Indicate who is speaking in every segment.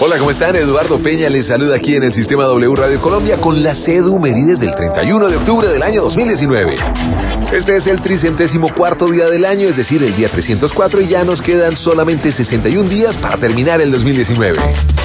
Speaker 1: Hola, ¿cómo están? Eduardo Peña les saluda aquí en el Sistema W Radio Colombia con la CEDU medidas del 31 de octubre del año 2019. Este es el 34º día del año, es decir, el día 304, y ya nos quedan solamente 61 días para terminar el 2019.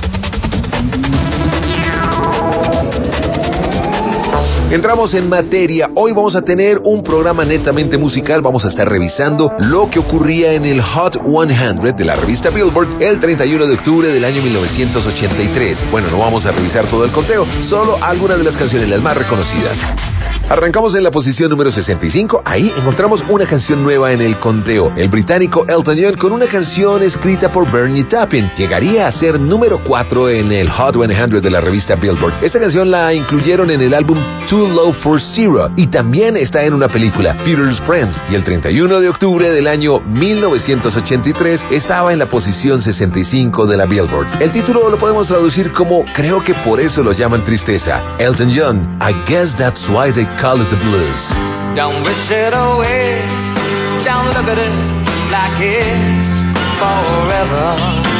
Speaker 1: Entramos en materia. Hoy vamos a tener un programa netamente musical. Vamos a estar revisando lo que ocurría en el Hot 100 de la revista Billboard el 31 de octubre del año 1983. Bueno, no vamos a revisar todo el conteo, solo algunas de las canciones, las más reconocidas. Arrancamos en la posición número 65. Ahí encontramos una canción nueva en el conteo. El británico Elton John con una canción escrita por Bernie Taupin. Llegaría a ser número 4 en el Hot 100 de la revista Billboard. Esta canción la incluyeron en el álbum Too Low for Zero y también está en una película, Peter's Friends, y el 31 de octubre del año 1983 estaba en la posición 65 de la Billboard. El título lo podemos traducir como "Creo que por eso lo llaman tristeza". Elton John, I guess that's why they call it the blues.
Speaker 2: Don't wish it away, don't look at it like it's forever.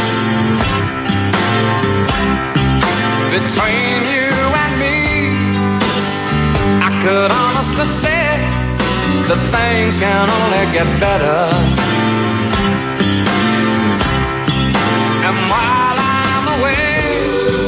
Speaker 2: Between you and me, I could honestly say that things can only get better. And while I'm away,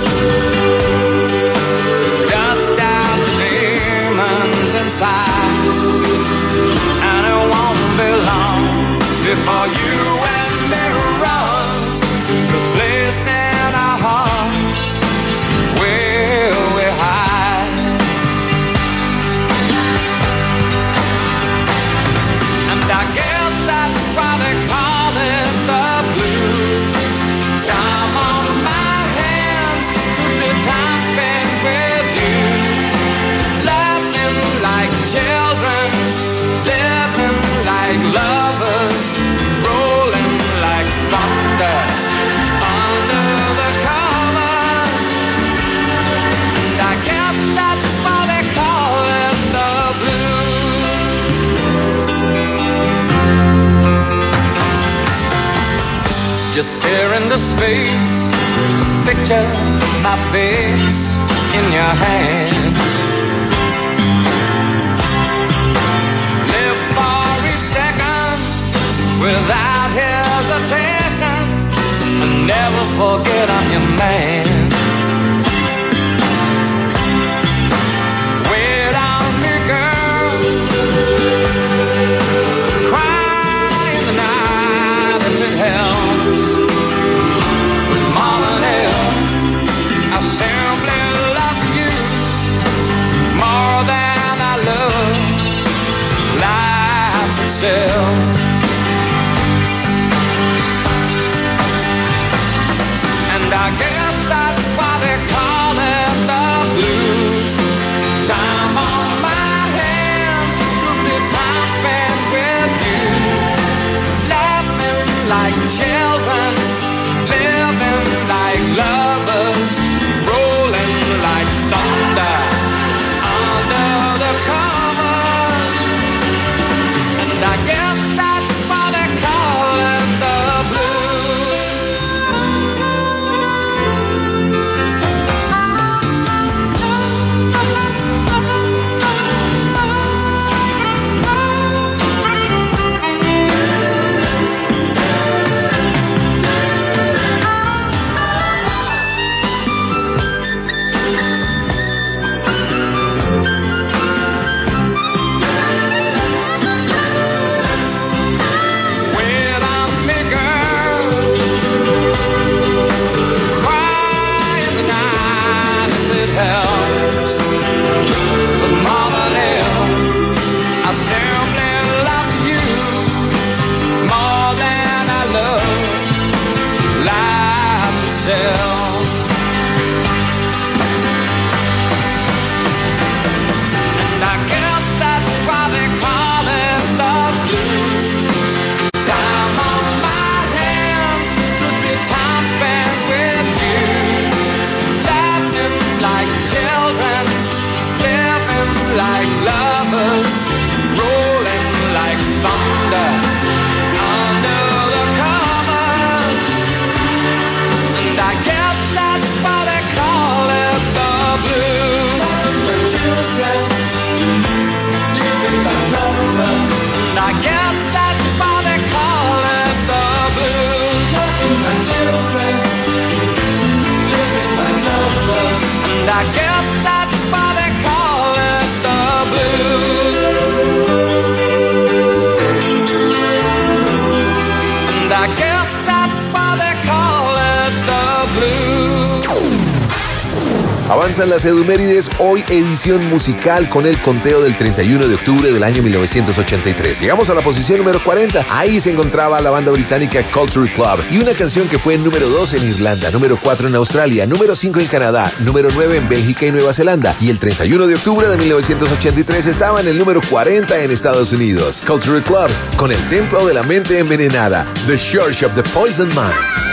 Speaker 2: dust out the demons inside, and it won't be long before you and me run the place in our hearts where we hide. And I guess that's why they call it the blues. Time on my hands, the time spent with you, laughing like children, living like lovers, rolling like thunder under the covers. And I guess that's why they call it the blues. Just stare into space, picture my face in your hands. Live for each second without hesitation, and never forget I'm your man. Wait on me, girl, cry in the night if it helps. But more than else, I simply love you more than I love life itself.
Speaker 1: Avanzan las Edumérides, hoy edición musical con el conteo del 31 de octubre del año 1983. Llegamos a la posición número 40. Ahí se encontraba la banda británica Culture Club y una canción que fue número 2 en Irlanda, número 4 en Australia, número 5 en Canadá, número 9 en Bélgica y Nueva Zelanda. Y el 31 de octubre de 1983 estaba en el número 40 en Estados Unidos. Culture Club con El Templo de la Mente Envenenada, The Church of the Poisoned Mind.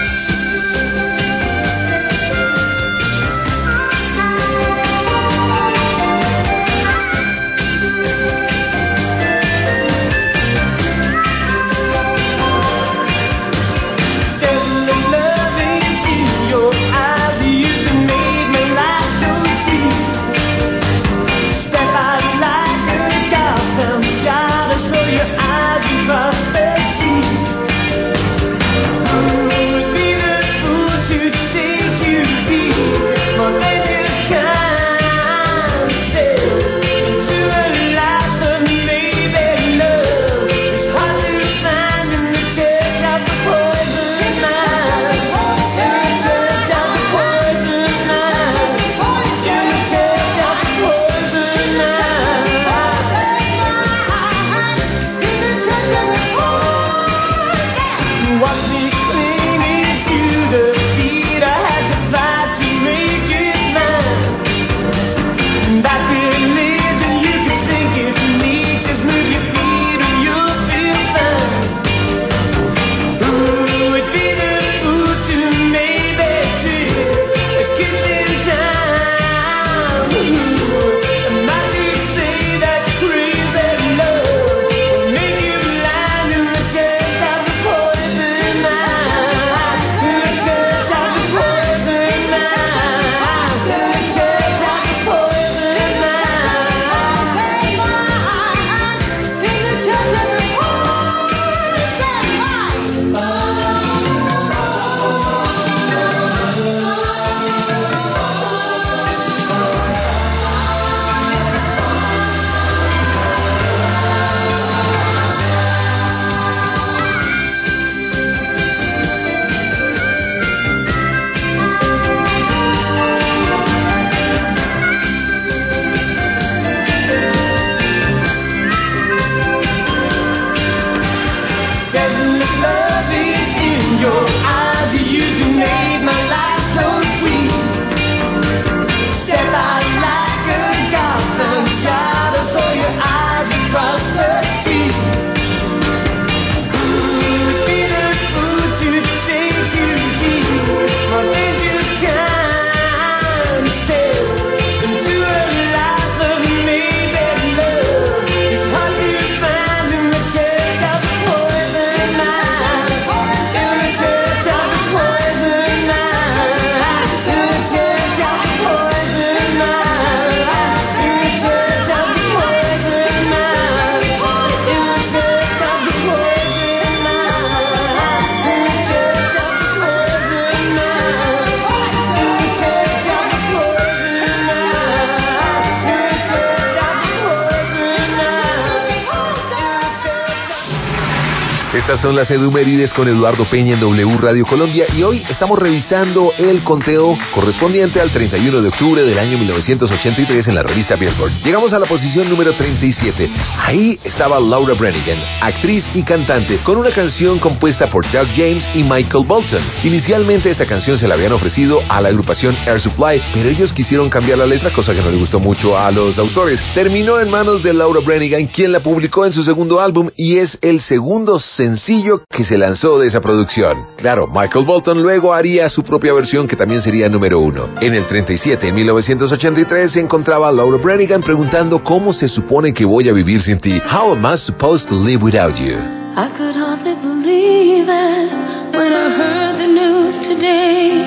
Speaker 1: Estas son las Edumérides con Eduardo Peña en W Radio Colombia y hoy estamos revisando el conteo correspondiente al 31 de octubre del año 1983 en la revista Billboard. Llegamos a la posición número 37. Ahí estaba Laura Branigan, actriz y cantante, con una canción compuesta por Doug James y Michael Bolton. Inicialmente esta canción se la habían ofrecido a la agrupación Air Supply, pero ellos quisieron cambiar la letra, cosa que no le gustó mucho a los autores. Terminó en manos de Laura Branigan, quien la publicó en su segundo álbum y es el segundo sencillo que se lanzó de esa producción. Claro, Michael Bolton luego haría su propia versión que también sería número 1. En el 37, en 1983, se encontraba Laura Branigan preguntando ¿cómo se supone que voy a vivir sin ti? How am I supposed to live without you?
Speaker 3: I could hardly believe it when I heard the news today.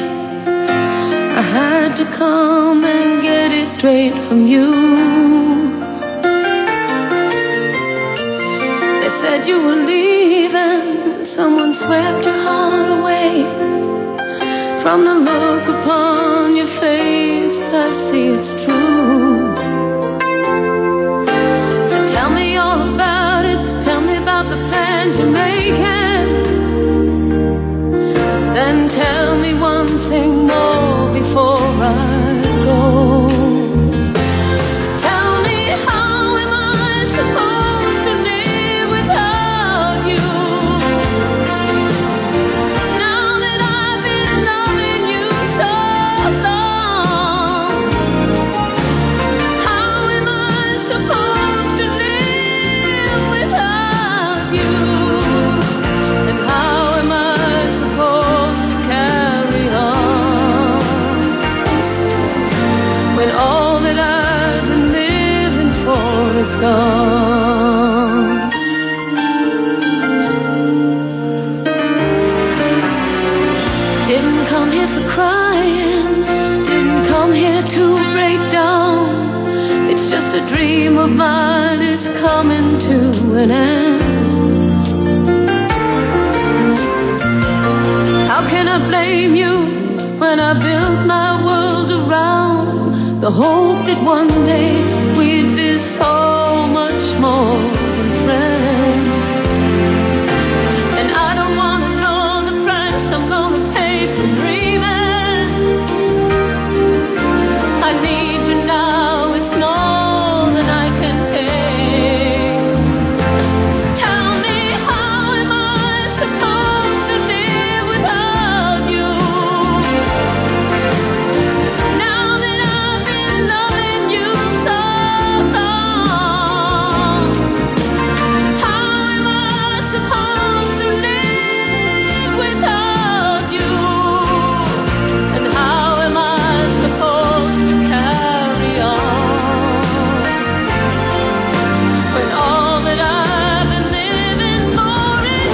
Speaker 3: I had to come and get it straight from you. They said you were leaving, someone swept your heart away. From the look upon your face, I see it's true. So tell me all about it, tell me about the plans you're making. Then tell me one thing more before I go. gone. Didn't come here for crying, didn't come here to break down. It's just a dream of mine, it's coming to an end. How can I blame you when I built my world around the hope that one day we'd be so much more than friends? And I don't wanna know the price I'm gonna pay for dreaming. I need you now, it's more than I can take. Tell me, how am I supposed to live without you? Now that I've been loving you so long, how am I supposed to live without you? And how am I supposed to carry on when all that I've been living for is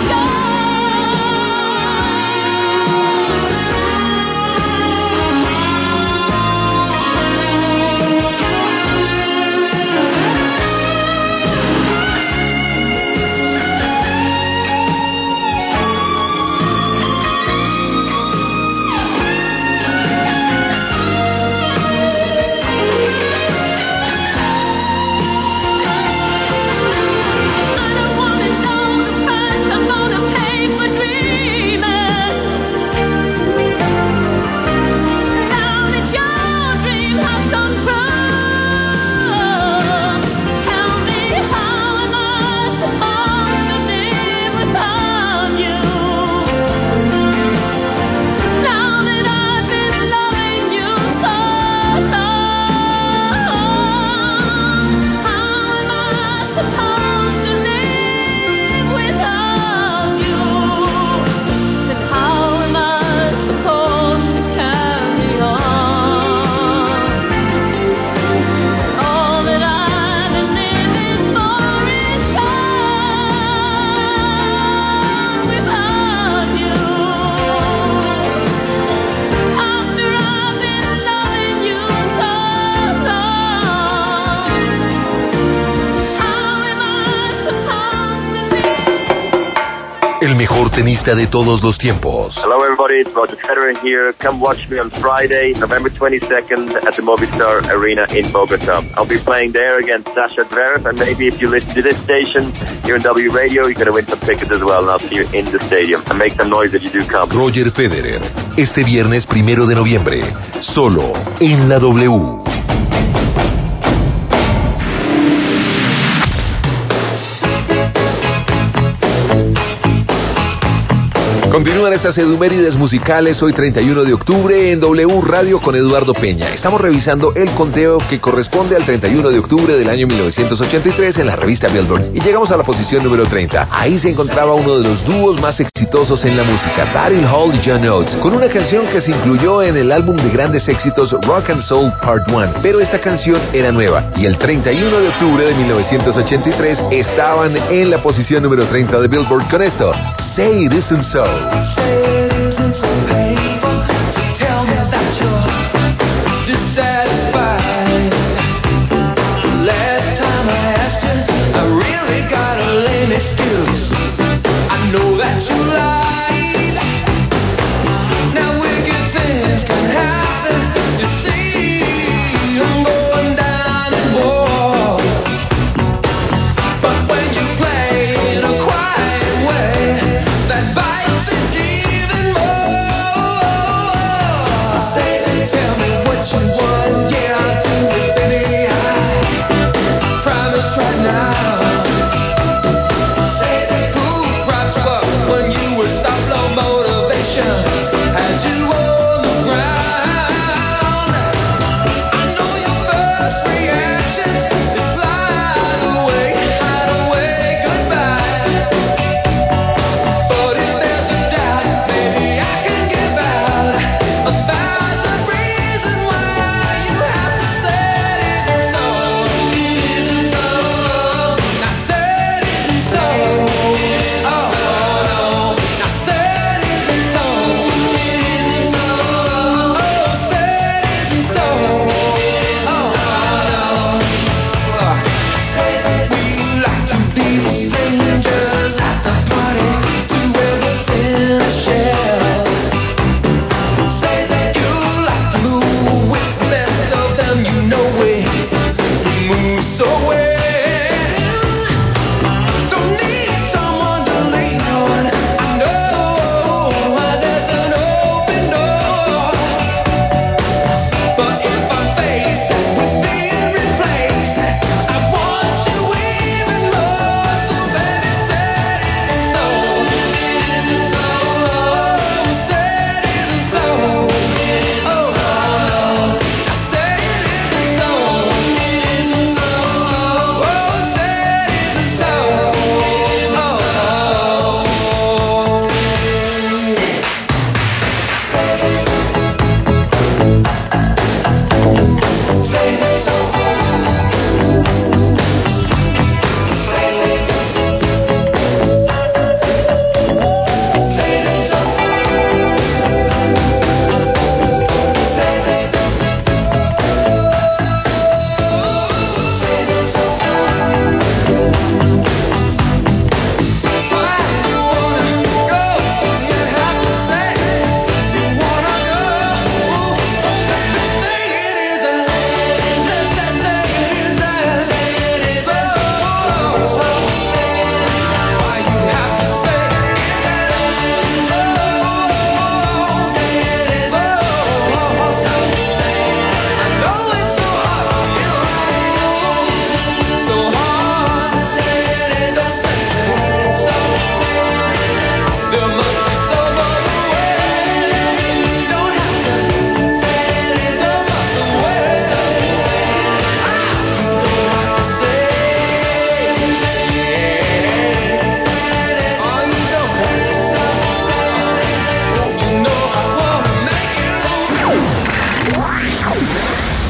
Speaker 1: El mejor tenista de todos los tiempos.
Speaker 4: Hello everybody, it's Roger Federer here. Come watch me on Friday, November 22nd at the Movistar Arena in Bogota. I'll be playing there against Sasha Zverev, and maybe if you listen to this station here in W Radio, you're going to win some tickets as well, and I'll see you in the stadium. And make some noise if you do come.
Speaker 1: Roger Federer, este viernes 1 de noviembre, solo en la W. Continúan estas edumérides musicales hoy 31 de octubre en W Radio con Eduardo Peña. Estamos revisando el conteo que corresponde al 31 de octubre del año 1983 en la revista Billboard y llegamos a la posición número 30. Ahí se encontraba uno de los dúos más exitosos en la música, Daryl Hall y John Oates, con una canción que se incluyó en el álbum de grandes éxitos Rock and Soul Part 1, pero esta canción era nueva y el 31 de octubre de 1983 estaban en la posición número 30 de Billboard con esto, Say It Isn't So.
Speaker 2: Even more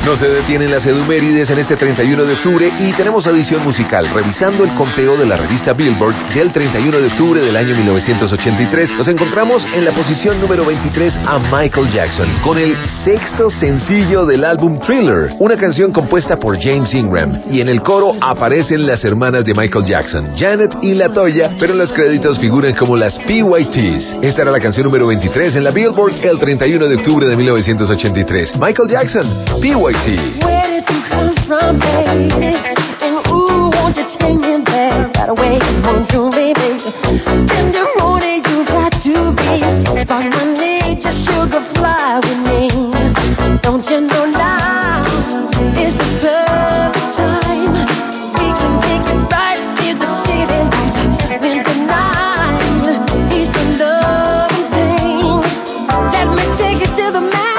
Speaker 1: No se detienen las edumérides en este 31 de octubre y tenemos adición musical, revisando el conteo de la revista Billboard del 31 de octubre del año 1983. Nos encontramos en la posición número 23 a Michael Jackson, con el sexto sencillo del álbum Thriller, una canción compuesta por James Ingram. Y en el coro aparecen las hermanas de Michael Jackson, Janet y LaToya, pero en los créditos figuran como las PYTs. Esta era la canción número 23 en la Billboard el 31 de octubre de 1983. Michael Jackson, PYT.
Speaker 3: Where did you come from, baby? And ooh, won't you take me there right away? Won't you, baby? Tenderoni, you got to be on my knee, just sugar fly with me. Don't you know now is the perfect time? We can make it right in the city lights. Winter night, peace and love and pain. Let me take it to the max.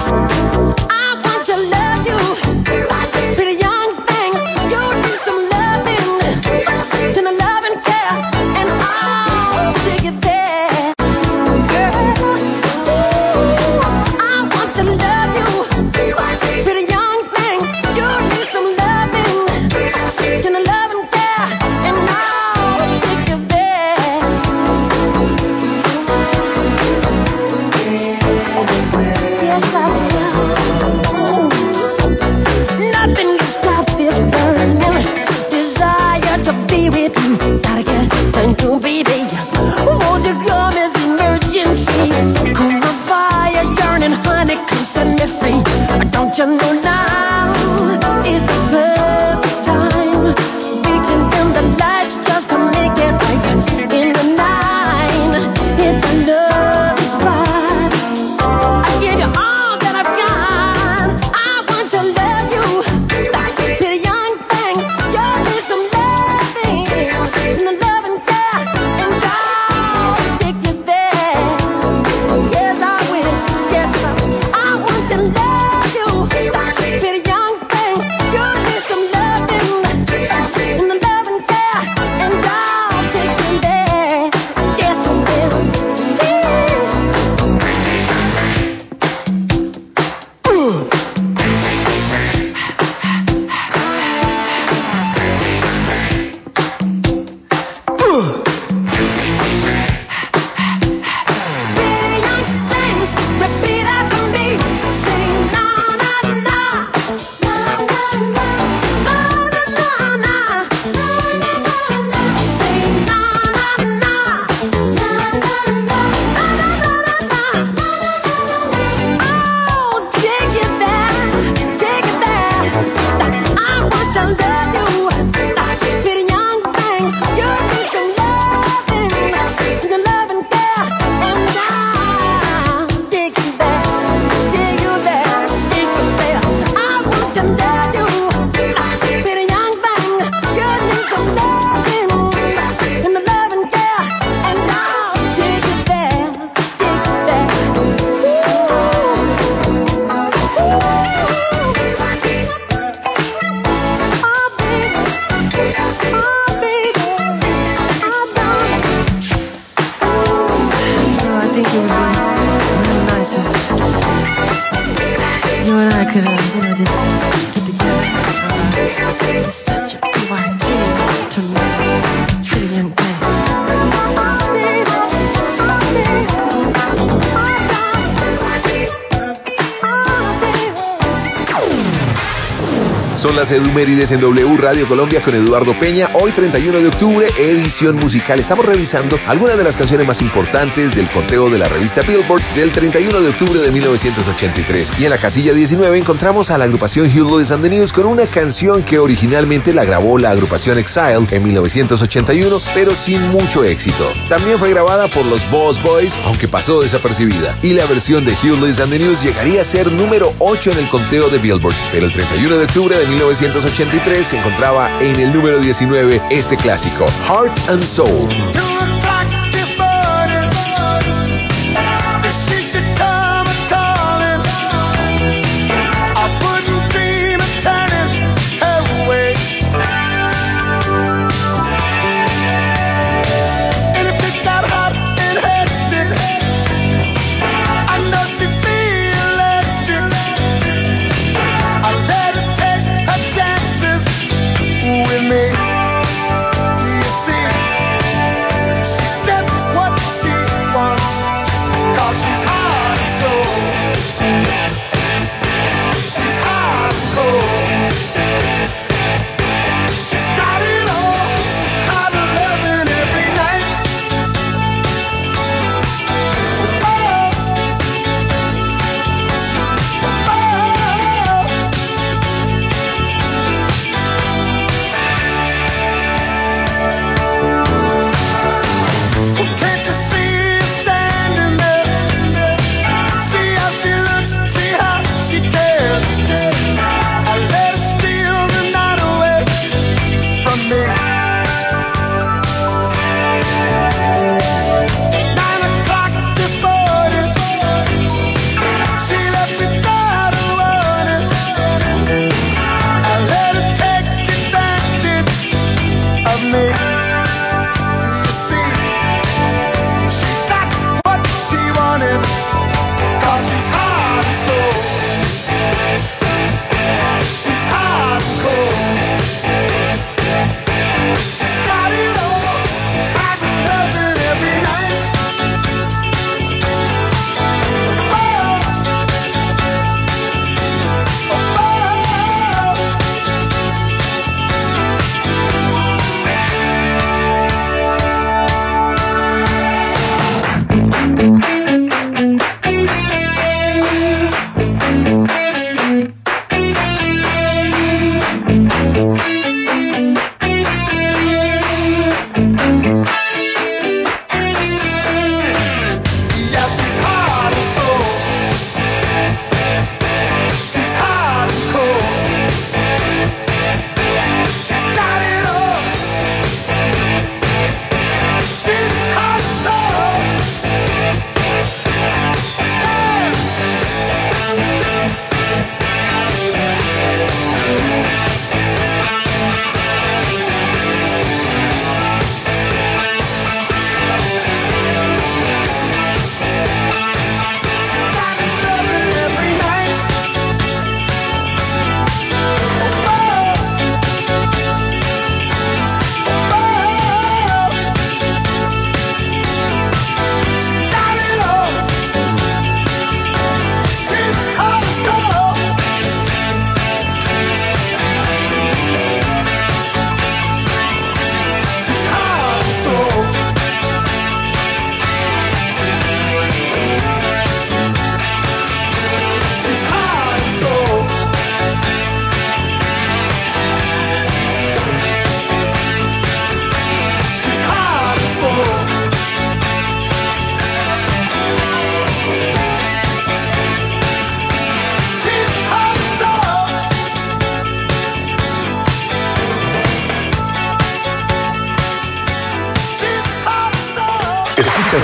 Speaker 1: Son las edumérides en W Radio Colombia con Eduardo Peña. Hoy 31 de octubre, edición musical. Estamos revisando algunas de las canciones más importantes del conteo de la revista Billboard del 31 de octubre de 1983. Y en la casilla 19 encontramos a la agrupación Huey Lewis and the News con una canción que originalmente la grabó la agrupación Exile en 1981, pero sin mucho éxito. También fue grabada por los Boss Boys, aunque pasó desapercibida. Y la versión de Huey Lewis and the News llegaría a ser número 8 en el conteo de Billboard. Pero el 31 de octubre de 1983 se encontraba en el número 19 este clásico, Heart and Soul.
Speaker 2: I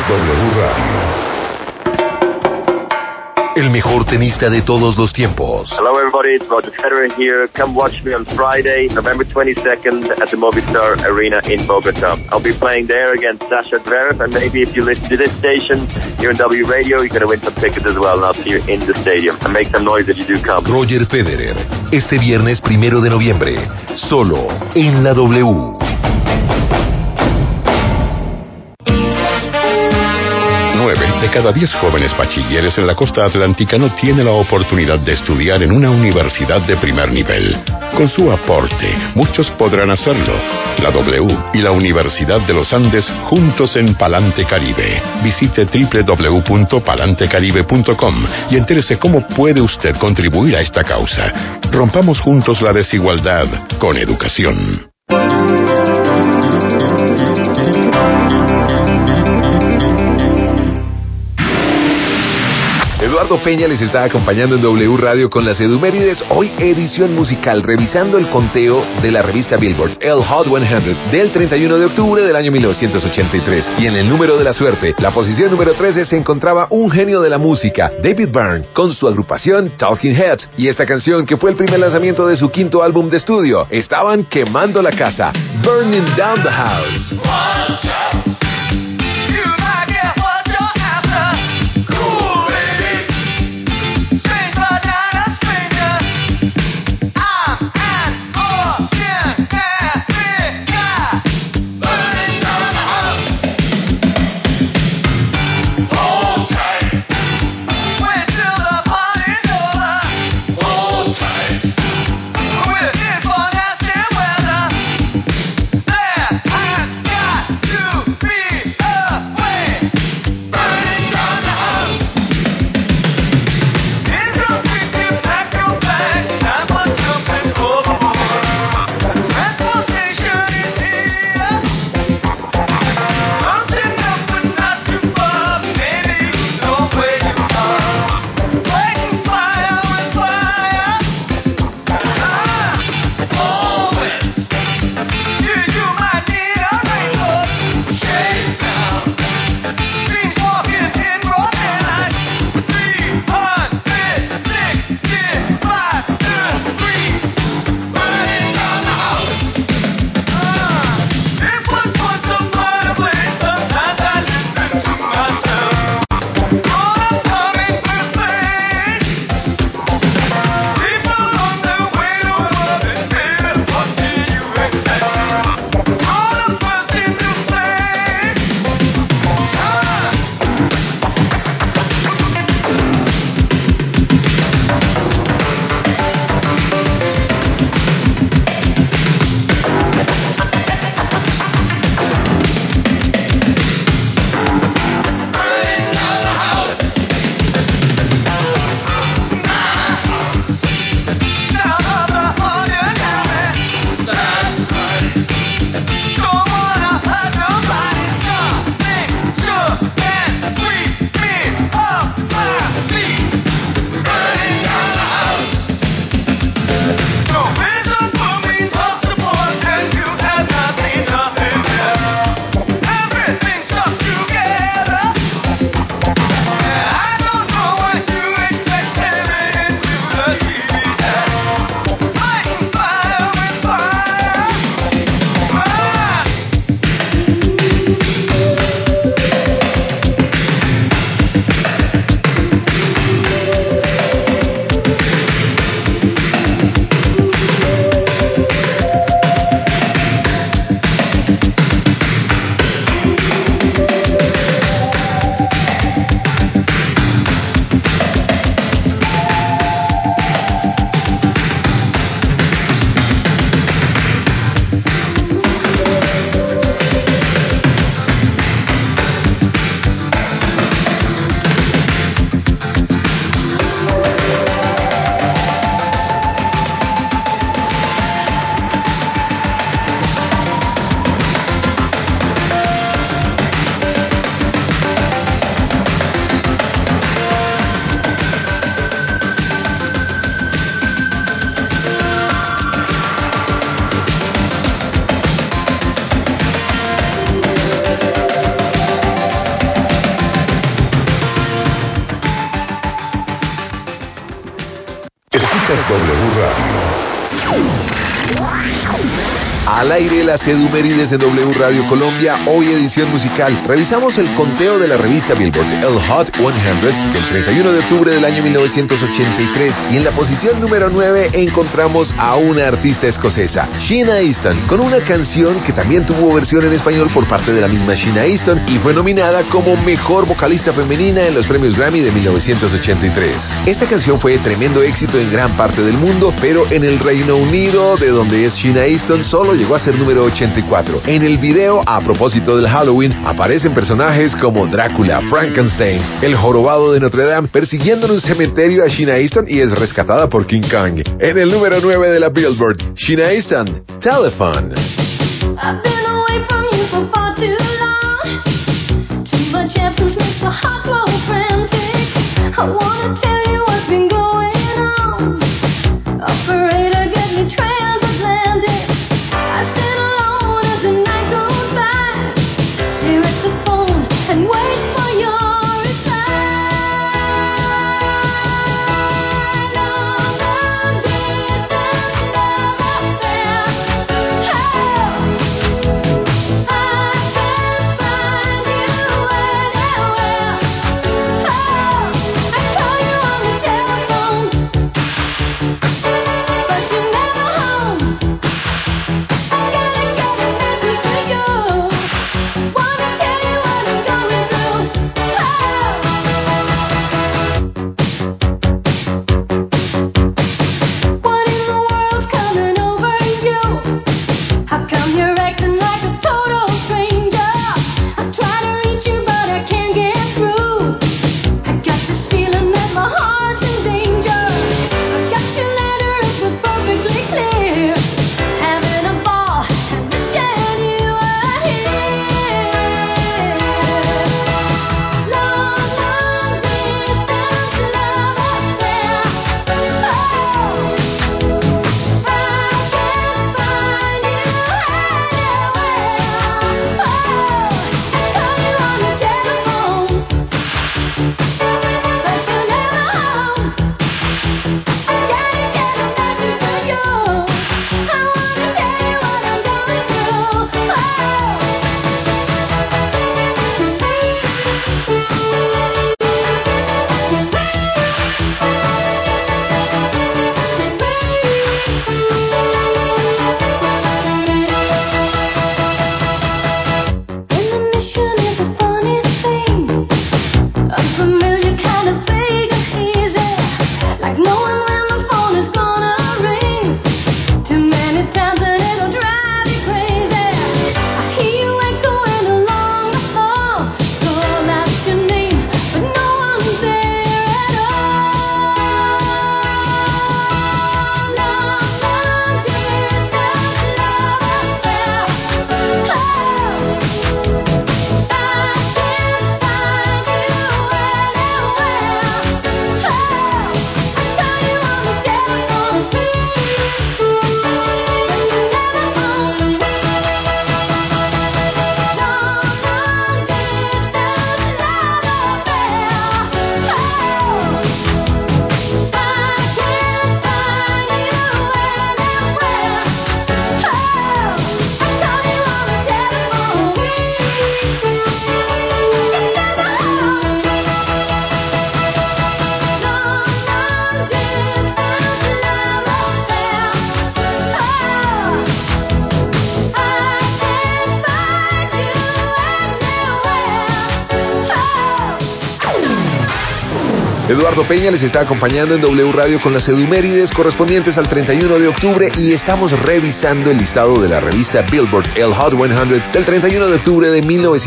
Speaker 5: W Radio.
Speaker 1: El mejor tenista de todos los tiempos.
Speaker 4: Hello everybody, it's Roger Federer here. Come watch me on Friday, November 22nd at the Movistar Arena in Bogota. I'll be playing there against Sasha Zverev, and maybe if you listen to this station here in W Radio, you're going to win some tickets as well, and I'll see you in the stadium. And make some noise if you do come.
Speaker 1: Roger Federer, este viernes 1 de noviembre, solo en la W.
Speaker 5: 9 de cada 10 jóvenes bachilleres en la costa atlántica no tiene la oportunidad de estudiar en una universidad de primer nivel. Con su aporte, muchos podrán hacerlo. La W y la Universidad de los Andes juntos en Palante Caribe. Visite www.palantecaribe.com y entérese cómo puede usted contribuir a esta causa. Rompamos juntos la desigualdad con educación.
Speaker 1: Eduardo Peña les está acompañando en W Radio con las Edumérides, hoy edición musical, revisando el conteo de la revista Billboard, el Hot 100, del 31 de octubre del año 1983. Y en el número de la suerte, la posición número 13 se encontraba un genio de la música, David Byrne, con su agrupación Talking Heads, y esta canción, que fue el primer lanzamiento de su quinto álbum de estudio, estaban quemando la casa, Burning Down the House.
Speaker 2: Be
Speaker 5: Esta es W Radio.
Speaker 1: Al aire las Edumérides en W Radio Colombia, hoy edición musical. Revisamos el conteo de la revista Billboard, el Hot 100, del 31 de octubre del año 1983. Y en la posición número 9 encontramos a una artista escocesa, Sheena Easton, con una canción que también tuvo versión en español por parte de la misma Sheena Easton y fue nominada como Mejor Vocalista Femenina en los premios Grammy de 1983. Esta canción fue tremendo éxito en gran parte del mundo, pero en el Reino Unido, de donde es Sheena Easton, solo llegó a ser número 84. En el video, a propósito del Halloween, aparecen personajes como Drácula, Frankenstein, el jorobado de Notre Dame, persiguiendo en un cementerio a Sheena Easton y es rescatada por King Kong. En el número 9 de la Billboard, Sheena Easton, Telephone.
Speaker 3: I've been away from you for far too long. Too much absence makes the heart grow frantic. I wanna tell you what's been going on. Afraid to get me transatlantic. I sit alone as the night goes by. Stare at the phone and wait for your reply. Long distance love affair.
Speaker 1: Eduardo Peña les está acompañando en W Radio con las Edumérides correspondientes al 31 de octubre y estamos revisando el listado de la revista Billboard, el Hot 100 del 31 de octubre de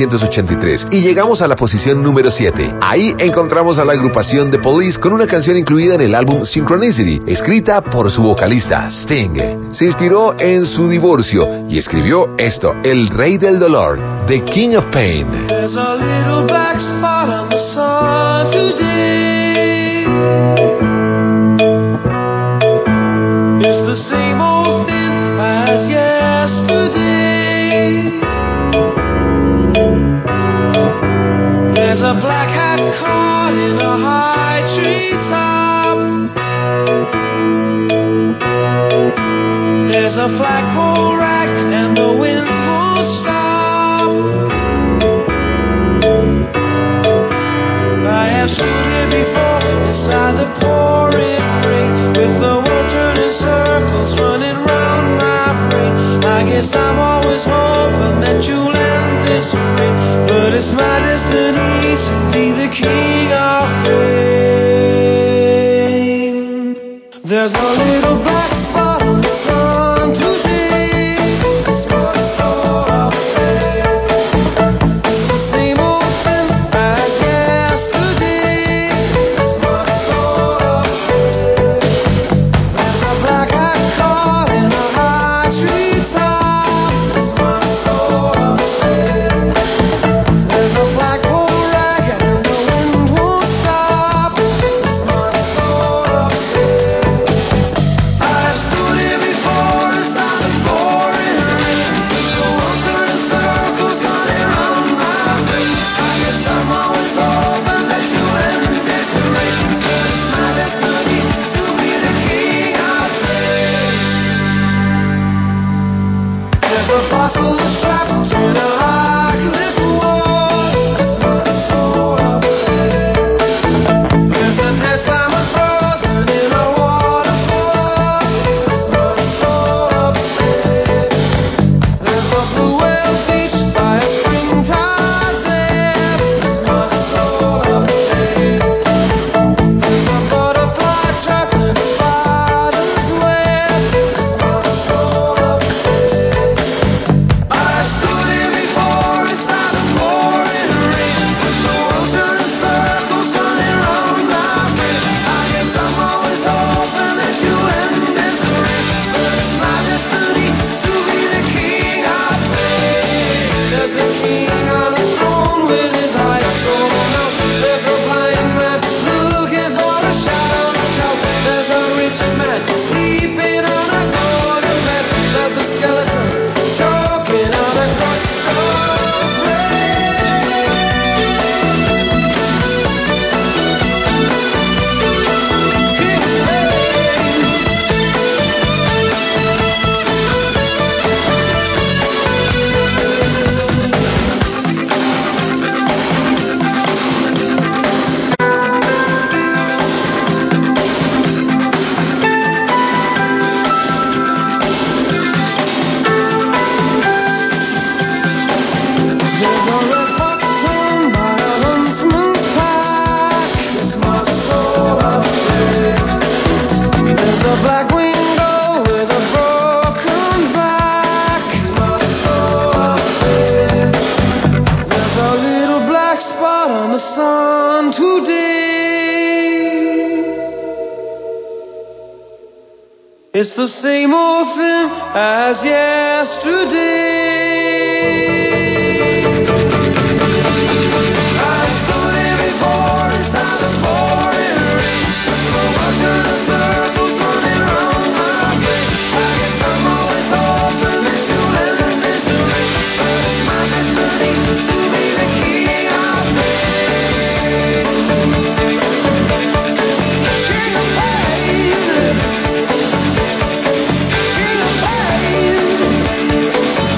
Speaker 1: 1983 y llegamos a la posición número 7. Ahí encontramos a la agrupación The Police con una canción incluida en el álbum Synchronicity, escrita por su vocalista Sting. Se inspiró en su divorcio y escribió esto, El Rey del Dolor, The King of Pain.
Speaker 2: There's a little black spot on the sun today. It's the same old thing as yesterday. There's a black hat caught in a high tree top. a flagpole rack and the wind won't stop. I have stood here before inside the pouring rain, with the world turning circles running round my brain. I guess I'm always hoping that you'll end this way, but it's my destiny to be the king of pain. There's a little black spot on the sun today. It's my soul of pain. It's the same old sin as yesterday. It's my soul of pain. There's a black-eyed call in a high treetop. It's my soul of pain. There's a flagpole rag and the wind won't stop. It's my soul of pain. I stood here before inside the pouring rain, with the world turning circles running round my brain. I guess I'm always hoping that you'll end this rain, but it's my destiny to be the king of pain. There's a fossil trapped in a high cliff wall. It's my soul of pain. There's a dead diamond frozen in a waterfall. It's my soul of pain. There's a blue whale beach by a springtide there. It's my soul of pain. There's a butterfly trapped in a spider's web. It's my soul of pain. I stood here before inside the pouring rain, with the world turning circles running round my brain. I guess I'm always hoping that you'll end this rain, but it's my destiny to be the king of pain. There's a king on a throne with his eyes thrown out. There's a blind man looking for a shadow to tell. There's a rich man sleeping on a golden bed. There's a skeleton choking on a crust of bread. King of pain. There's a red fox torn by a huntsman's pack. It's my soul of pain. There's a black winged gull with a broken back. It's my soul of pain. There's a little black spot on the sun today. It's the same old thing as yesterday. I stood here before inside the pouring rain, with the world turning circles running round my brain. I guess I'm always hoping that you'll end this rain, but it's my destiny to be the king of pain. King of pain. King of pain.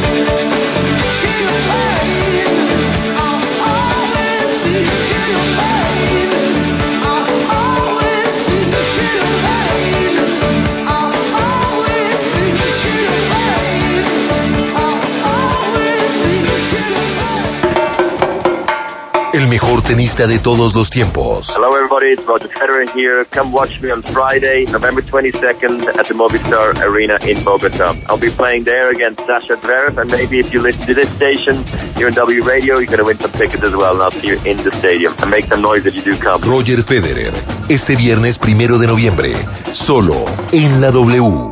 Speaker 1: El mejor tenista de todos los tiempos.
Speaker 4: Hello everybody, it's Roger Federer here. Come watch me on Friday, November 22nd at the Movistar Arena in Bogota. I'll be playing there against Sasha Zverev, and maybe if you listen to this station here in W Radio, you're going to win some tickets as well, and I'll see you in the stadium. And make some noise if you do come.
Speaker 1: Roger Federer, este viernes 1 de noviembre, solo en la W.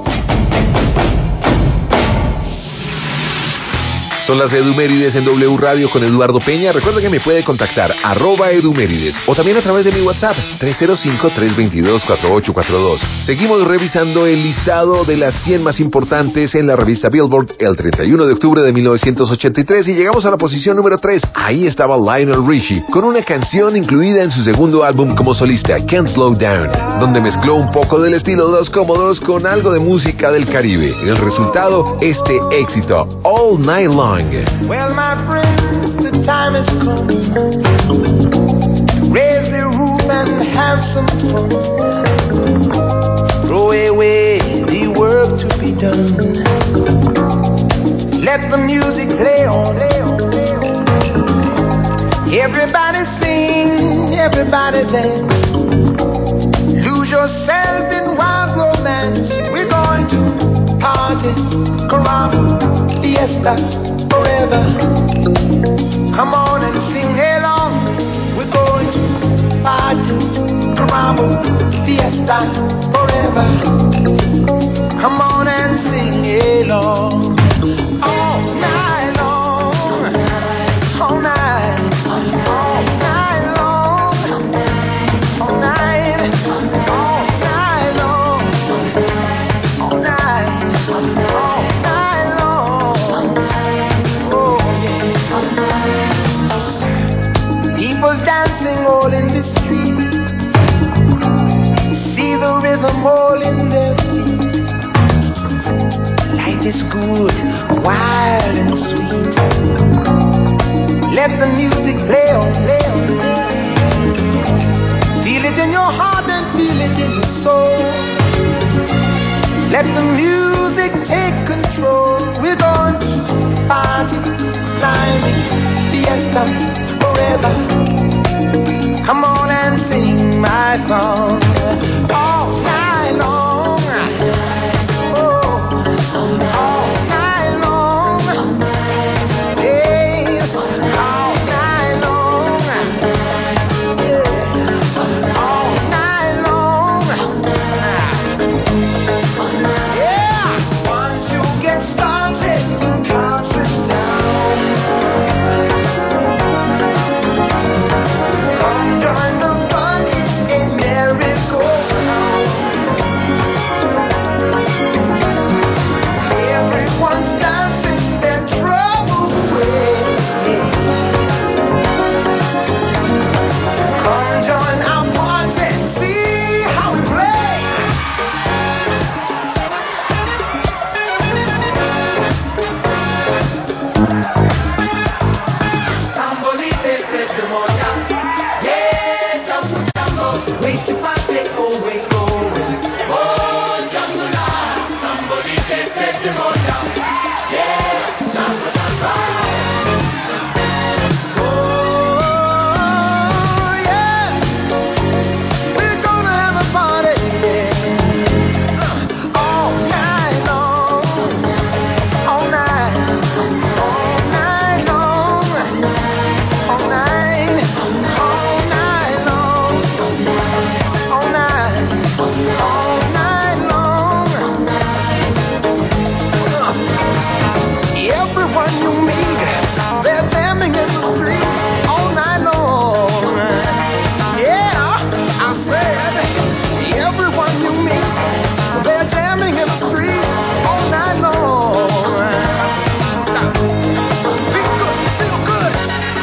Speaker 1: Son las Edumérides en W Radio con Eduardo Peña. Recuerda que me puede contactar @Edumérides o también a través de mi WhatsApp 305-322-4842. Seguimos revisando el listado de las 100 más importantes en la revista Billboard el 31 de octubre de 1983 y llegamos a la posición número 3. Ahí estaba Lionel Richie con una canción incluida en su segundo álbum como solista, Can't Slow Down. donde mezcló un poco del estilo de los Commodores con algo de música del Caribe. El resultado, este éxito, All Night Long.
Speaker 2: Well, my friends, the time has come. Raise the roof and have some fun. Throw away the work to be done. Let the music play on. Everybody sing, everybody dance. Lose yourself in wild romance. We're going to party, caramba, fiesta, forever. Come on and sing along. We're going to party, caramba, fiesta, forever. Come on and sing along. All night long, all night, all night long, all night, all night long, all night, all night long. Oh yeah. People dancing all in the street. See the rhythm all in their feet. Life is good, wild and sweet. Let the music play on. Feel it in your heart and feel it in your soul. Let the music take control. We're going to party, climbing, fiesta, forever. Come on and sing my song all night long. Oh, all night long. Yeah, all night long. Yeah, all night long. Yeah, once you get started, you can't sit down. Come join the fun, it's a merry-go-round. Everyone's dancing their troubles away. Come join our party, see how we play. Tambolite de moya, yeah, jambu jambo, wait to party, oh wait, oh jambula, tambolite de moya, yeah, jambu jambo. Oh yeah, we're gonna have a party, yeah, all night long, all night, all night long. All night, all night long, all night, all night long. Everyone you meet, they're jamming in the street all night long. Yeah, I said, everyone you meet, they're jamming in the street all night long. Feel good, feel good.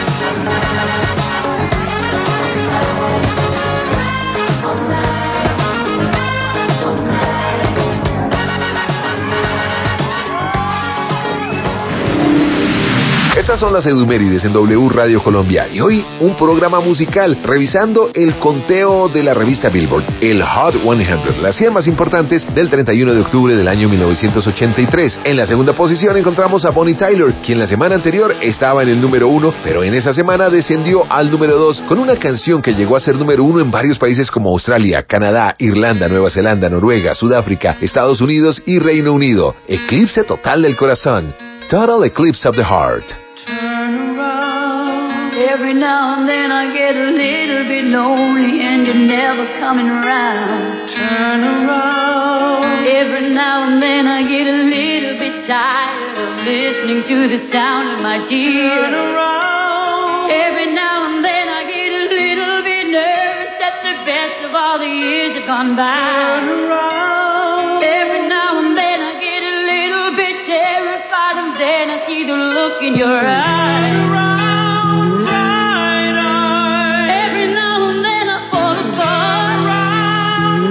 Speaker 1: Estas son las Edumérides en W Radio Colombia y hoy un programa musical revisando el conteo de la revista Billboard, el Hot 100, las 100 más importantes del 31 de octubre del año 1983. En la segunda posición encontramos a Bonnie Tyler, quien la semana anterior estaba en el número 1, pero en esa semana descendió al número 2 con una canción que llegó a ser número 1 en varios países como Australia, Canadá, Irlanda, Nueva Zelanda, Noruega, Sudáfrica, Estados Unidos y Reino Unido. Eclipse total del corazón. Total Eclipse of the Heart.
Speaker 3: Turn around. Every now and then I get a little bit lonely and you're never coming around. Turn around. Every now and then I get a little bit tired of listening to the sound of my tears. Turn around. Every now and then I get a little bit nervous that the best of all the years have gone by. Turn around. Every now and then I get a little bit terrified and then I see the look in your eyes. Turn around, bright eyes. Every now and then I fall apart. Turn around,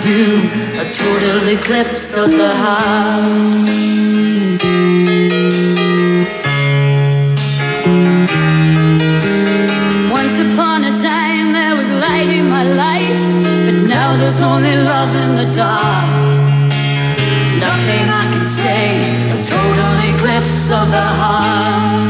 Speaker 3: do, a total eclipse of the heart. Once upon a time there was light in my life, but now there's only love in the dark. Nothing I can say, a total eclipse of the heart.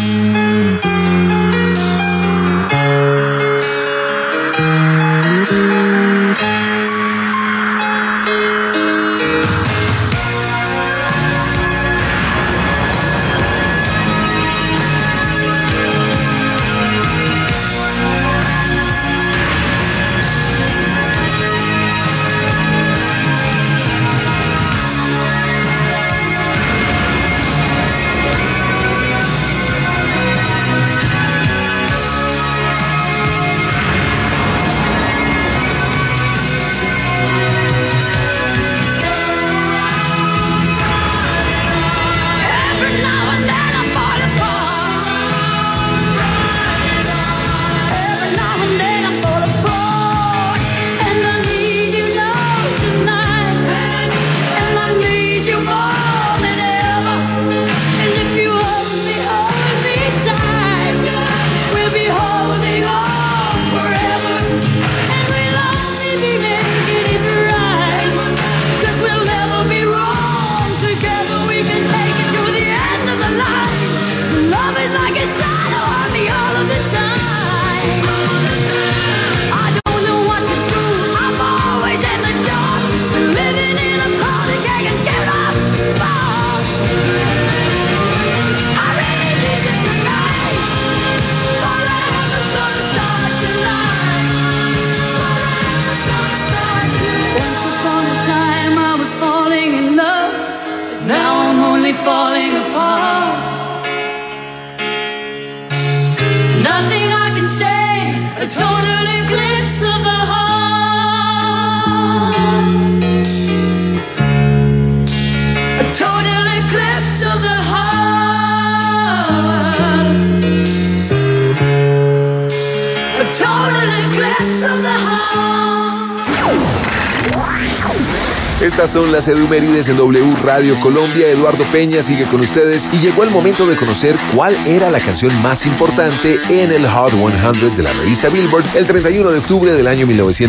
Speaker 1: Estas son las Edumérides en W Radio Colombia. Eduardo Peña sigue con ustedes y llegó el momento de conocer cuál era la canción más importante en el Hot 100 de la revista Billboard el 31 de octubre del año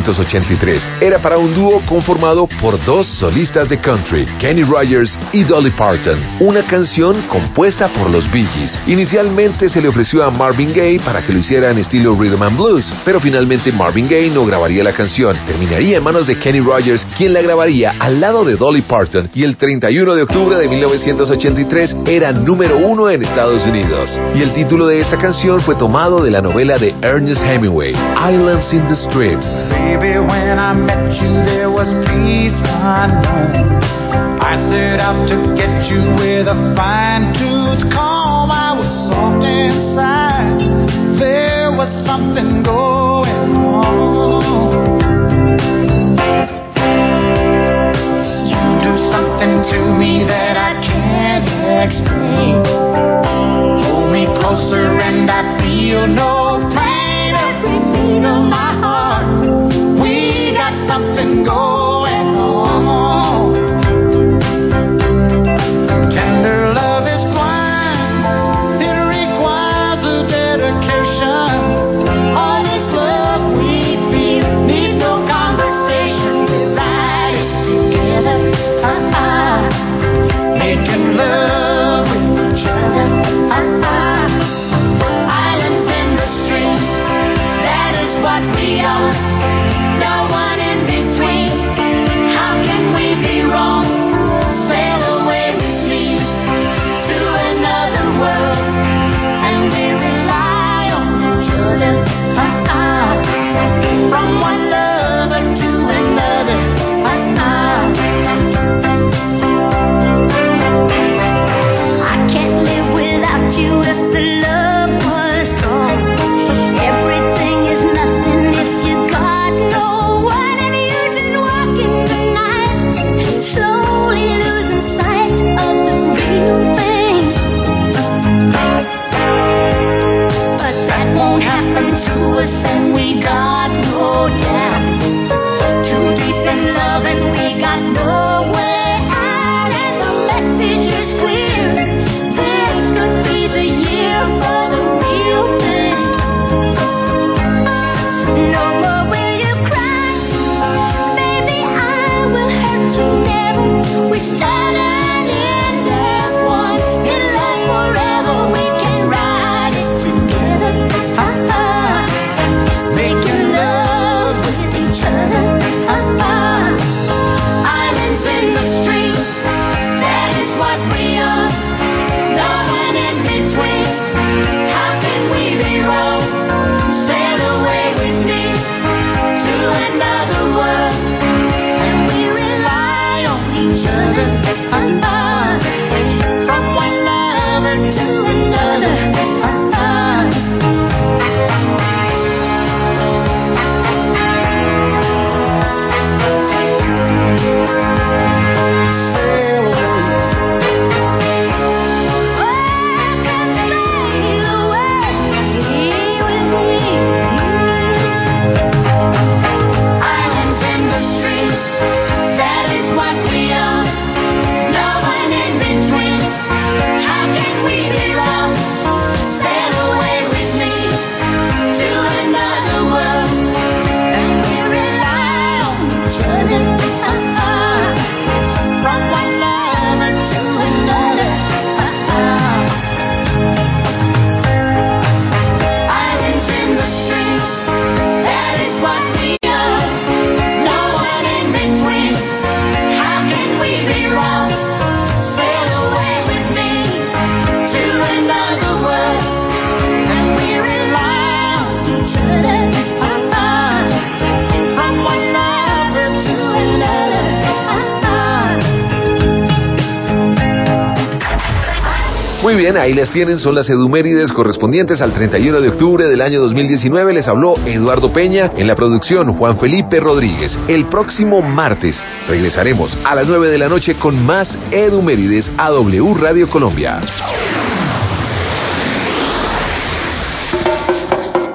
Speaker 1: 1983. Era para un dúo conformado por dos solistas de country, Kenny Rogers y Dolly Parton. Una canción compuesta por los Bee Gees. Inicialmente se le ofreció a Marvin Gaye para que lo hiciera en estilo rhythm and blues, pero finalmente Marvin Gaye no grabaría la canción. Terminaría en manos de Kenny Rogers, quien la grabaría al lado de Dolly Parton, y el 31 de octubre de 1983 era número 1 en Estados Unidos. Y el título de esta canción fue tomado de la novela de Ernest Hemingway, Islands in the Stream.
Speaker 2: Baby, when I met you there was peace unknown. I set out to get you with a fine-tooth comb. I was soft inside. There was something going on. Something to me that I can't explain. Hold me closer and I feel no pain. Every beat of my heart, we got something going on. Tender love is blind, it requires a dedication. All this love we feel needs no conversation. We lie together.
Speaker 3: standing in as one. In love forever, we can ride it together. Making love with each other. Islands in the stream, that is what we are. No one in between. How can we be wrong? Sail away with me to another world, and we rely on each other. From one lover to another. Islands in the stream, that is what we are. No one in between. How can we be wrong? Sail away with me to another world, and we rely on each other. From one lover to another. Islands in the stream, that is what we are. No one in between. How can we be wrong? Sail away with me to another world, and we rely on each other. From one lover to another.
Speaker 1: Muy bien, ahí las tienen, son las edumérides correspondientes al 31 de octubre del año 2019. Les habló Eduardo Peña, en la producción Juan Felipe Rodríguez. El próximo martes regresaremos a las 9 de la noche con más edumérides a W Radio Colombia.